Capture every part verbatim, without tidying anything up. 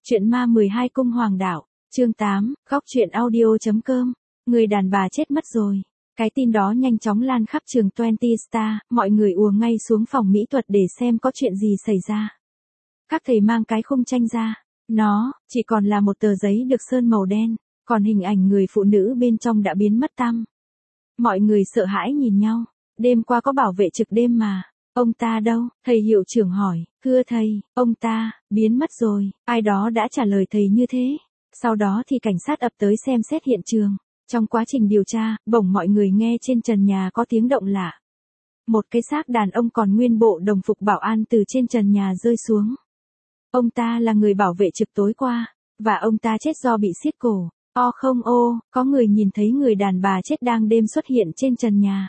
Chuyện ma mười hai cung hoàng đạo, chương tám, góc truyện audio.com, người đàn bà chết mất rồi. Cái tin đó nhanh chóng lan khắp trường twenty Star, mọi người ùa ngay xuống phòng mỹ thuật để xem có chuyện gì xảy ra. Các thầy mang cái khung tranh ra, nó, chỉ còn là một tờ giấy được sơn màu đen, còn hình ảnh người phụ nữ bên trong đã biến mất tăm. Mọi người sợ hãi nhìn nhau, đêm qua có bảo vệ trực đêm mà. Ông ta đâu? Thầy hiệu trưởng hỏi, thưa thầy, ông ta, biến mất rồi, ai đó đã trả lời thầy như thế. Sau đó thì cảnh sát ập tới xem xét hiện trường. Trong quá trình điều tra, bỗng mọi người nghe trên trần nhà có tiếng động lạ. Một cái xác đàn ông còn nguyên bộ đồng phục bảo an từ trên trần nhà rơi xuống. Ông ta là người bảo vệ trực tối qua, và ông ta chết do bị siết cổ. O không ô, có người nhìn thấy người đàn bà chết đang đêm xuất hiện trên trần nhà.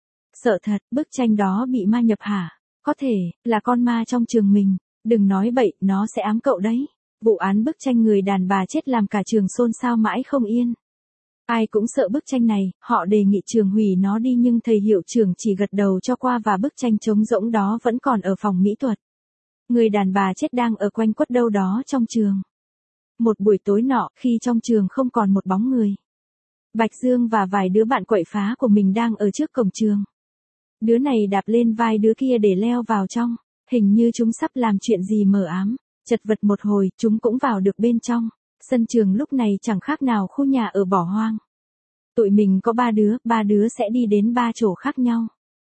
Sợ thật, bức tranh đó bị ma nhập hả? Có thể, là con ma trong trường mình. Đừng nói bậy, nó sẽ ám cậu đấy. Vụ án bức tranh người đàn bà chết làm cả trường xôn xao mãi không yên. Ai cũng sợ bức tranh này, họ đề nghị trường hủy nó đi nhưng thầy hiệu trưởng chỉ gật đầu cho qua và bức tranh trống rỗng đó vẫn còn ở phòng mỹ thuật. Người đàn bà chết đang ở quanh quất đâu đó trong trường. Một buổi tối nọ, khi trong trường không còn một bóng người, Bạch Dương và vài đứa bạn quậy phá của mình đang ở trước cổng trường. Đứa này đạp lên vai đứa kia để leo vào trong, hình như chúng sắp làm chuyện gì mờ ám. Chật vật một hồi, chúng cũng vào được bên trong. Sân trường lúc này chẳng khác nào khu nhà ở bỏ hoang. Tụi mình có ba đứa, ba đứa sẽ đi đến ba chỗ khác nhau.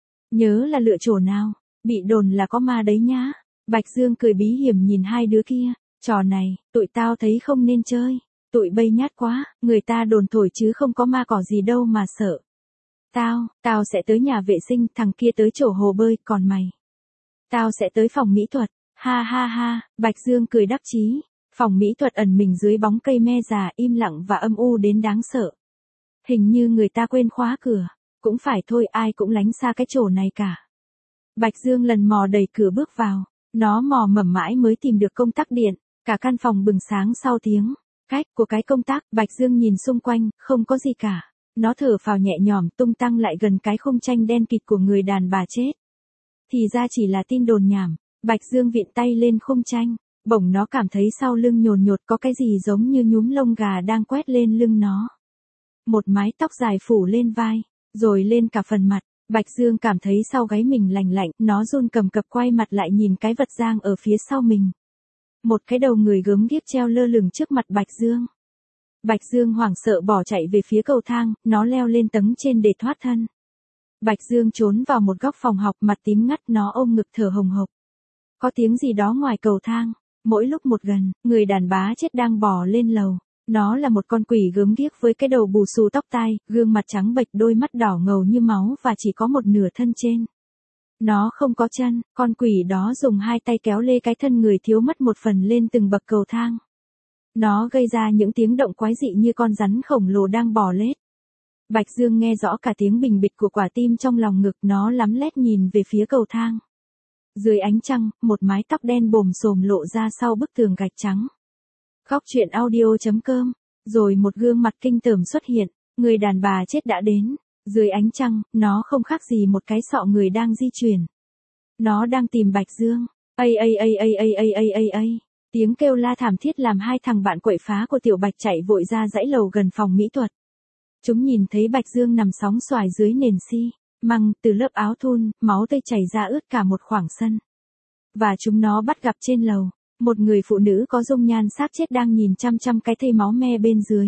Nhớ là lựa chỗ nào, bị đồn là có ma đấy nhá. Bạch Dương cười bí hiểm nhìn hai đứa kia, trò này, tụi tao thấy không nên chơi. Tụi bay nhát quá, người ta đồn thổi chứ không có ma cỏ gì đâu mà sợ. Tao, tao sẽ tới nhà vệ sinh, thằng kia tới chỗ hồ bơi, còn mày? Tao sẽ tới phòng mỹ thuật. Ha ha ha, Bạch Dương cười đắc chí. Phòng mỹ thuật ẩn mình dưới bóng cây me già im lặng và âm u đến đáng sợ. Hình như người ta quên khóa cửa. Cũng phải thôi, ai cũng lánh xa cái chỗ này cả. Bạch Dương lần mò đẩy cửa bước vào. Nó mò mẫm mãi mới tìm được công tắc điện. Cả căn phòng bừng sáng sau tiếng cách của cái công tắc. Bạch Dương nhìn xung quanh, không có gì cả. Nó thở phào nhẹ nhõm tung tăng lại gần cái khung tranh đen kịt của người đàn bà chết. Thì ra chỉ là tin đồn nhảm. Bạch Dương vịn tay lên khung tranh, bỗng nó cảm thấy sau lưng nhồn nhột có cái gì giống như nhúm lông gà đang quét lên lưng nó. Một mái tóc dài phủ lên vai, rồi lên cả phần mặt. Bạch Dương cảm thấy sau gáy mình lành lạnh, nó run cầm cập quay mặt lại nhìn cái vật giang ở phía sau mình. Một cái đầu người gớm ghiếc treo lơ lửng trước mặt Bạch Dương. Bạch Dương hoảng sợ bỏ chạy về phía cầu thang, nó leo lên tầng trên để thoát thân. Bạch Dương trốn vào một góc phòng học, mặt tím ngắt, nó ôm ngực thở hồng hộc. Có tiếng gì đó ngoài cầu thang, mỗi lúc một gần, người đàn bà chết đang bò lên lầu. Nó là một con quỷ gớm ghiếc với cái đầu bù xù tóc tai, gương mặt trắng bệch, đôi mắt đỏ ngầu như máu và chỉ có một nửa thân trên. Nó không có chân, con quỷ đó dùng hai tay kéo lê cái thân người thiếu mất một phần lên từng bậc cầu thang. Nó gây ra những tiếng động quái dị như con rắn khổng lồ đang bò lết. Bạch Dương nghe rõ cả tiếng bình bịch của quả tim trong lòng ngực, nó lắm lét nhìn về phía cầu thang. Dưới ánh trăng, một mái tóc đen bồm xồm lộ ra sau bức tường gạch trắng. Góc truyện audio.com, rồi một gương mặt kinh tởm xuất hiện, người đàn bà chết đã đến. Dưới ánh trăng, nó không khác gì một cái sọ người đang di chuyển. Nó đang tìm Bạch Dương. Ây ây ây ây ây ây ây ây ây. Tiếng kêu la thảm thiết làm hai thằng bạn quậy phá của Tiểu Bạch chạy vội ra dãy lầu gần phòng mỹ thuật. Chúng nhìn thấy Bạch Dương nằm sóng xoài dưới nền xi măng, từ lớp áo thun, máu tươi chảy ra ướt cả một khoảng sân. Và chúng nó bắt gặp trên lầu, một người phụ nữ có dung nhan xác chết đang nhìn chăm chăm cái thây máu me bên dưới.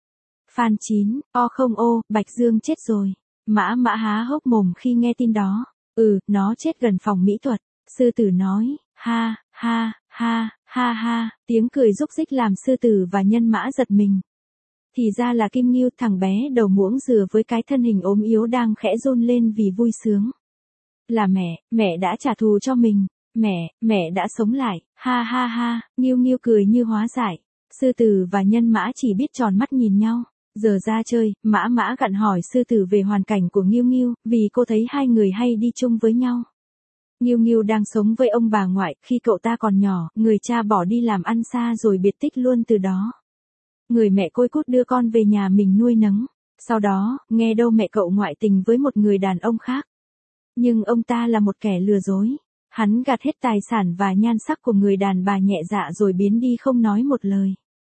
Phan Chín, o không ô, Bạch Dương chết rồi. Mã Mã há hốc mồm khi nghe tin đó. Ừ, nó chết gần phòng mỹ thuật. Sư tử nói, ha, ha, ha, ha ha, tiếng cười rúc rích làm sư tử và nhân mã giật mình. Thì ra là Kim Ngưu, thằng bé đầu muỗng dừa với cái thân hình ốm yếu đang khẽ run lên vì vui sướng. Là mẹ, mẹ đã trả thù cho mình. Mẹ, mẹ đã sống lại, ha ha ha, Ngưu Ngưu cười như hóa giải. Sư tử và nhân mã chỉ biết tròn mắt nhìn nhau. Giờ ra chơi, Mã Mã gặn hỏi sư tử về hoàn cảnh của Ngưu Ngưu, vì cô thấy hai người hay đi chung với nhau. Ngưu Ngưu đang sống với ông bà ngoại, khi cậu ta còn nhỏ, người cha bỏ đi làm ăn xa rồi biệt tích luôn từ đó. Người mẹ côi cút đưa con về nhà mình nuôi nấng. Sau đó, nghe đâu mẹ cậu ngoại tình với một người đàn ông khác. Nhưng ông ta là một kẻ lừa dối. Hắn gạt hết tài sản và nhan sắc của người đàn bà nhẹ dạ rồi biến đi không nói một lời.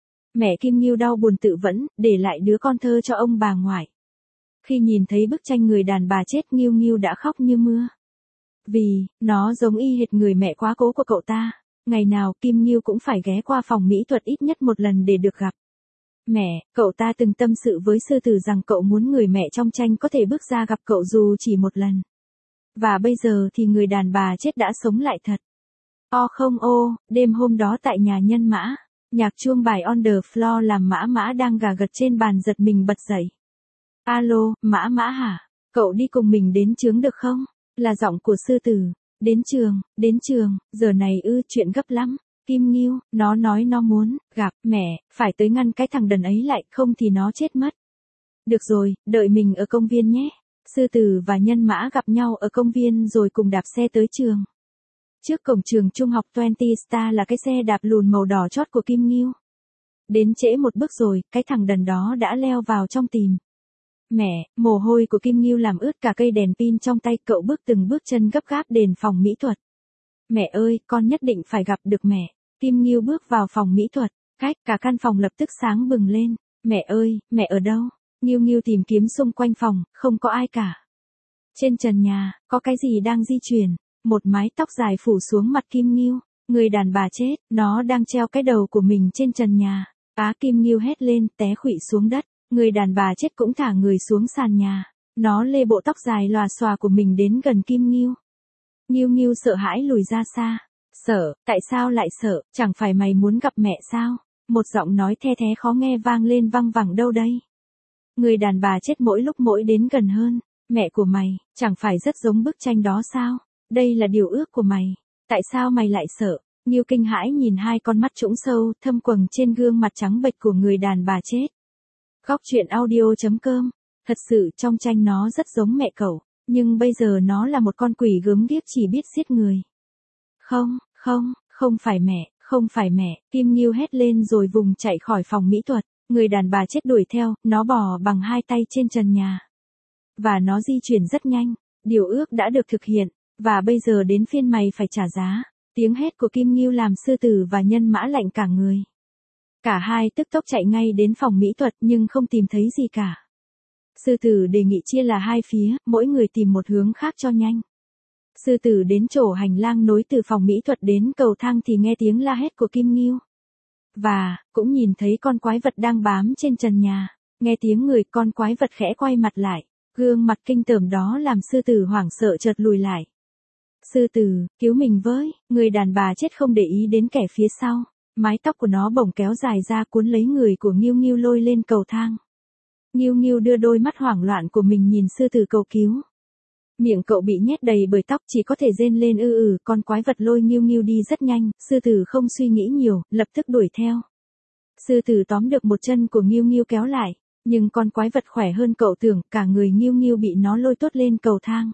Mẹ Kim Ngưu đau buồn tự vẫn, để lại đứa con thơ cho ông bà ngoại. Khi nhìn thấy bức tranh người đàn bà chết, Ngưu Ngưu đã khóc như mưa. Vì, nó giống y hệt người mẹ quá cố của cậu ta. Ngày nào Kim Ngưu cũng phải ghé qua phòng mỹ thuật ít nhất một lần để được gặp. Mẹ, cậu ta từng tâm sự với sư tử rằng cậu muốn người mẹ trong tranh có thể bước ra gặp cậu dù chỉ một lần. Và bây giờ thì người đàn bà chết đã sống lại thật. O không ô, đêm hôm đó tại nhà nhân Mã, nhạc chuông bài On the Floor làm Mã Mã đang gà gật trên bàn giật mình bật dậy. Alo, Mã Mã hả? Cậu đi cùng mình đến trường được không? Là giọng của sư tử. Đến trường, đến trường, giờ này ư, chuyện gấp lắm. Kim Ngưu, nó nói nó muốn gặp mẹ, phải tới ngăn cái thằng đần ấy lại, không thì nó chết mất. Được rồi, đợi mình ở công viên nhé. Sư tử và nhân Mã gặp nhau ở công viên rồi cùng đạp xe tới trường. Trước cổng trường trung học twenty Star là cái xe đạp lùn màu đỏ chót của Kim Ngưu. Đến trễ một bước rồi, cái thằng đần đó đã leo vào trong tìm. Mẹ, mồ hôi của Kim Ngưu làm ướt cả cây đèn pin trong tay, cậu bước từng bước chân gấp gáp đến phòng mỹ thuật. Mẹ ơi, con nhất định phải gặp được mẹ. Kim Ngưu bước vào phòng mỹ thuật, cách cả căn phòng lập tức sáng bừng lên. Mẹ ơi, mẹ ở đâu? Ngưu Ngưu tìm kiếm xung quanh phòng, không có ai cả. Trên trần nhà, có cái gì đang di chuyển, một mái tóc dài phủ xuống mặt Kim Ngưu. Người đàn bà chết, nó đang treo cái đầu của mình trên trần nhà. Á, Kim Ngưu hét lên, té khuỵu xuống đất. Người đàn bà chết cũng thả người xuống sàn nhà. Nó lê bộ tóc dài lòa xòa của mình đến gần Kim Ngưu. Ngưu Ngưu sợ hãi lùi ra xa. Sợ, tại sao lại sợ, chẳng phải mày muốn gặp mẹ sao? Một giọng nói the thé khó nghe vang lên văng vẳng đâu đây. Người đàn bà chết mỗi lúc mỗi đến gần hơn. Mẹ của mày, chẳng phải rất giống bức tranh đó sao? Đây là điều ước của mày. Tại sao mày lại sợ? Ngưu kinh hãi nhìn hai con mắt trũng sâu, thâm quầng trên gương mặt trắng bệch của người đàn bà chết. Góc truyện audio chấm com. Thật sự trong tranh nó rất giống mẹ cậu, nhưng bây giờ nó là một con quỷ gớm ghiếc chỉ biết giết người. Không, không, không phải mẹ, không phải mẹ, Kim Ngưu hét lên rồi vùng chạy khỏi phòng mỹ thuật. Người đàn bà chết đuổi theo, nó bò bằng hai tay trên trần nhà. Và nó di chuyển rất nhanh, điều ước đã được thực hiện, và bây giờ đến phiên mày phải trả giá. Tiếng hét của Kim Ngưu làm sư tử và nhân Mã lạnh cả người. Cả hai tức tốc chạy ngay đến phòng mỹ thuật nhưng không tìm thấy gì cả. Sư tử đề nghị chia là hai phía, mỗi người tìm một hướng khác cho nhanh. Sư tử đến chỗ hành lang nối từ phòng mỹ thuật đến cầu thang thì nghe tiếng la hét của Kim Ngưu. Và, cũng nhìn thấy con quái vật đang bám trên trần nhà. Nghe tiếng người, con quái vật khẽ quay mặt lại. Gương mặt kinh tởm đó làm sư tử hoảng sợ chợt lùi lại. Sư tử, cứu mình với, người đàn bà chết không để ý đến kẻ phía sau. Mái tóc của nó bỗng kéo dài ra cuốn lấy người của Ngưu Ngưu lôi lên cầu thang. Ngưu Ngưu đưa đôi mắt hoảng loạn của mình nhìn sư tử cầu cứu. Miệng cậu bị nhét đầy bởi tóc chỉ có thể rên lên ư ử, con quái vật lôi Ngưu Ngưu đi rất nhanh, sư tử không suy nghĩ nhiều, lập tức đuổi theo. Sư tử tóm được một chân của Ngưu Ngưu kéo lại, nhưng con quái vật khỏe hơn cậu tưởng, cả người Ngưu Ngưu bị nó lôi tuốt lên cầu thang.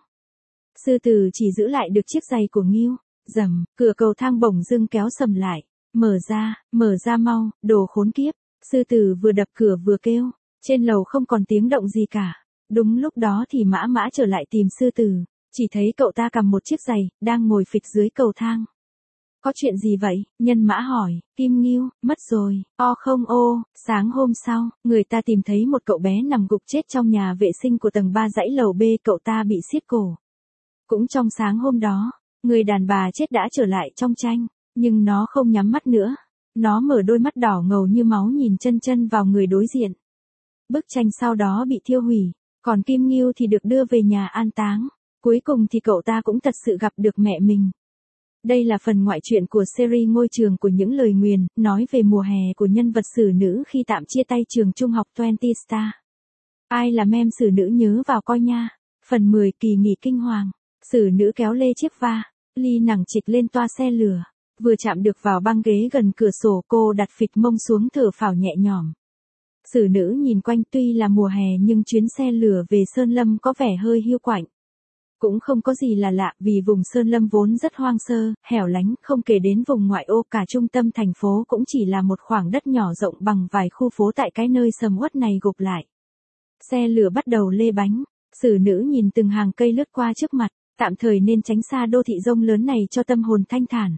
Sư tử chỉ giữ lại được chiếc giày của Ngưu, rầm, cửa cầu thang bỗng dưng kéo sầm lại. Mở ra, mở ra mau, đồ khốn kiếp. Sư tử vừa đập cửa vừa kêu. Trên lầu không còn tiếng động gì cả. Đúng lúc đó thì Mã Mã trở lại tìm sư tử. Chỉ thấy cậu ta cầm một chiếc giày, đang ngồi phịch dưới cầu thang. Có chuyện gì vậy? Nhân Mã hỏi. Kim Ngưu, mất rồi. O không ô, sáng hôm sau, người ta tìm thấy một cậu bé nằm gục chết trong nhà vệ sinh của tầng ba dãy lầu B, cậu ta bị siết cổ. Cũng trong sáng hôm đó, người đàn bà chết đã trở lại trong tranh. Nhưng nó không nhắm mắt nữa. Nó mở đôi mắt đỏ ngầu như máu nhìn chân chân vào người đối diện. Bức tranh sau đó bị thiêu hủy. Còn Kim Ngưu thì được đưa về nhà an táng. Cuối cùng thì cậu ta cũng thật sự gặp được mẹ mình. Đây là phần ngoại truyện của series Ngôi trường của những lời nguyền, nói về mùa hè của nhân vật xử nữ khi tạm chia tay trường trung học twenty Star. Ai là mem xử nữ nhớ vào coi nha. Phần mười kỳ nghỉ kinh hoàng. Xử nữ kéo lê chiếc va. Ly nằng trịch lên toa xe lửa. Vừa chạm được vào băng ghế gần cửa sổ, cô đặt phịch mông xuống thở phào nhẹ nhõm. Xử nữ nhìn quanh, tuy là mùa hè nhưng chuyến xe lửa về Sơn Lâm có vẻ hơi hiu quạnh. Cũng không có gì là lạ vì vùng Sơn Lâm vốn rất hoang sơ, hẻo lánh, không kể đến vùng ngoại ô, cả trung tâm thành phố cũng chỉ là một khoảng đất nhỏ rộng bằng vài khu phố tại cái nơi sầm uất này gộp lại. Xe lửa bắt đầu lê bánh, xử nữ nhìn từng hàng cây lướt qua trước mặt. Tạm thời nên tránh xa đô thị rông lớn này cho tâm hồn thanh thản.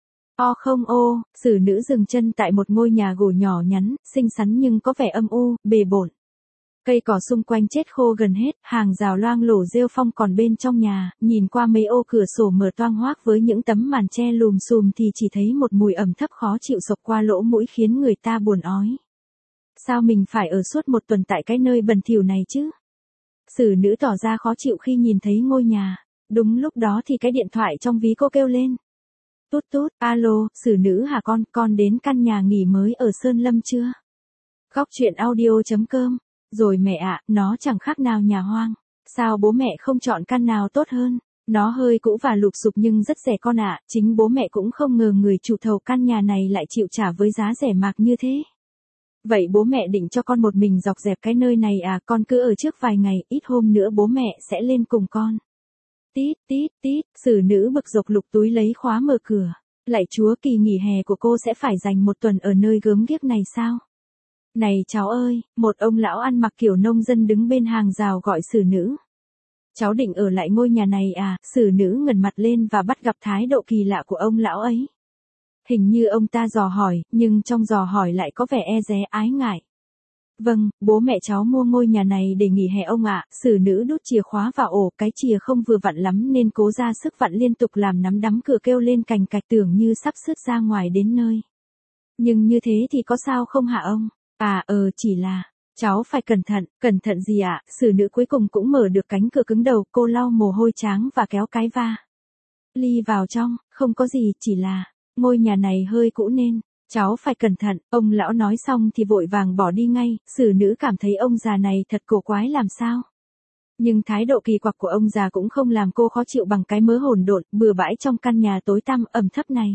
O không ô, xử nữ dừng chân tại một ngôi nhà gỗ nhỏ nhắn, xinh xắn nhưng có vẻ âm u, bề bộn. Cây cỏ xung quanh chết khô gần hết, hàng rào loang lổ rêu phong còn bên trong nhà, nhìn qua mấy ô cửa sổ mở toang hoác với những tấm màn che lùm xùm thì chỉ thấy một mùi ẩm thấp khó chịu xộc qua lỗ mũi khiến người ta buồn ói. Sao mình phải ở suốt một tuần tại cái nơi bẩn thỉu này chứ? Xử nữ tỏ ra khó chịu khi nhìn thấy ngôi nhà. Đúng lúc đó thì cái điện thoại trong ví cô kêu lên. Tút tút, alo, xử nữ hả con, con đến căn nhà nghỉ mới ở Sơn Lâm chưa? Góc chuyện audio chấm com. Rồi mẹ ạ, nó chẳng khác nào nhà hoang. Sao bố mẹ không chọn căn nào tốt hơn? Nó hơi cũ và lụp xụp nhưng rất rẻ con ạ, chính bố mẹ cũng không ngờ người chủ thầu căn nhà này lại chịu trả với giá rẻ mạt như thế. Vậy bố mẹ định cho con một mình dọc dẹp cái nơi này à, con cứ ở trước vài ngày, ít hôm nữa bố mẹ sẽ lên cùng con. Tít, tít, tít, xử nữ bực dọc lục túi lấy khóa mở cửa. Lạy Chúa, kỳ nghỉ hè của cô sẽ phải dành một tuần ở nơi gớm ghiếc này sao? Này cháu ơi, một ông lão ăn mặc kiểu nông dân đứng bên hàng rào gọi xử nữ. Cháu định ở lại ngôi nhà này à? Xử nữ ngẩng mặt lên và bắt gặp thái độ kỳ lạ của ông lão ấy. Hình như ông ta dò hỏi, nhưng trong dò hỏi lại có vẻ e dè ái ngại. Vâng, bố mẹ cháu mua ngôi nhà này để nghỉ hè ông ạ. Xử nữ đút chìa khóa vào ổ, cái chìa không vừa vặn lắm nên cố ra sức vặn liên tục làm nắm đấm cửa kêu lên cành cạch tưởng như sắp sứt ra ngoài đến nơi. Nhưng như thế thì có sao không hả ông? À ờ chỉ là, cháu phải cẩn thận, cẩn thận gì ạ? Xử nữ cuối cùng cũng mở được cánh cửa cứng đầu, cô lau mồ hôi tráng và kéo cái va ly vào trong, không có gì, chỉ là, ngôi nhà này hơi cũ nên, cháu phải cẩn thận. Ông lão nói xong thì vội vàng bỏ đi ngay, xử nữ cảm thấy ông già này thật cổ quái làm sao. Nhưng thái độ kỳ quặc của ông già cũng không làm cô khó chịu bằng cái mớ hỗn độn, bừa bãi trong căn nhà tối tăm ẩm thấp này.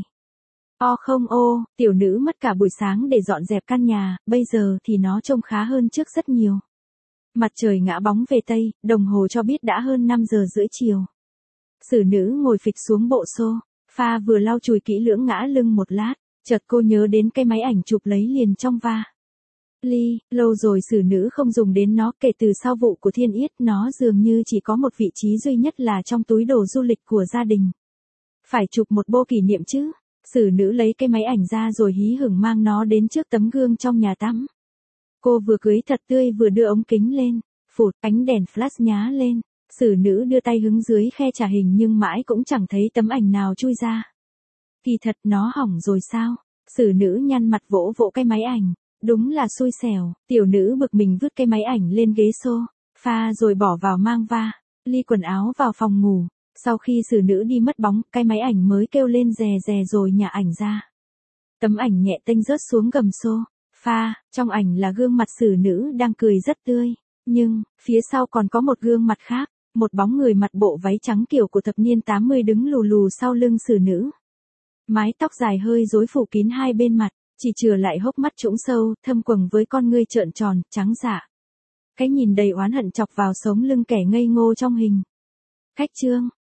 O không ô, tiểu nữ mất cả buổi sáng để dọn dẹp căn nhà, bây giờ thì nó trông khá hơn trước rất nhiều. Mặt trời ngã bóng về tây, đồng hồ cho biết đã hơn năm giờ rưỡi chiều. Xử nữ ngồi phịch xuống bộ xô, pha vừa lau chùi kỹ lưỡng ngã lưng một lát, chợt cô nhớ đến cái máy ảnh chụp lấy liền trong va ly, lâu rồi xử nữ không dùng đến nó, kể từ sau vụ của Thiên Yết nó dường như chỉ có một vị trí duy nhất là trong túi đồ du lịch của gia đình. Phải chụp một bộ kỷ niệm chứ. Xử nữ lấy cái máy ảnh ra rồi hí hửng mang nó đến trước tấm gương trong nhà tắm. Cô vừa cưới thật tươi vừa đưa ống kính lên, phụt, ánh đèn flash nhá lên. Xử nữ đưa tay hứng dưới khe trả hình nhưng mãi cũng chẳng thấy tấm ảnh nào chui ra. Kỳ thật nó hỏng rồi sao? Xử nữ nhăn mặt vỗ vỗ cái máy ảnh. Đúng là xui xẻo, tiểu nữ bực mình vứt cái máy ảnh lên ghế xô, pha rồi bỏ vào mang va ly quần áo vào phòng ngủ. Sau khi xử nữ đi mất bóng, cái máy ảnh mới kêu lên rè rè rồi nhả ảnh ra. Tấm ảnh nhẹ tênh rớt xuống gầm xô. Pha, trong ảnh là gương mặt xử nữ đang cười rất tươi. Nhưng, phía sau còn có một gương mặt khác. Một bóng người mặc bộ váy trắng kiểu của thập niên tám mươi đứng lù lù sau lưng xử nữ. Mái tóc dài hơi rối phủ kín hai bên mặt, chỉ chừa lại hốc mắt trũng sâu, thâm quầng với con ngươi trợn tròn, trắng dạ. Cái nhìn đầy oán hận chọc vào sống lưng kẻ ngây ngô trong hình. Khách trương.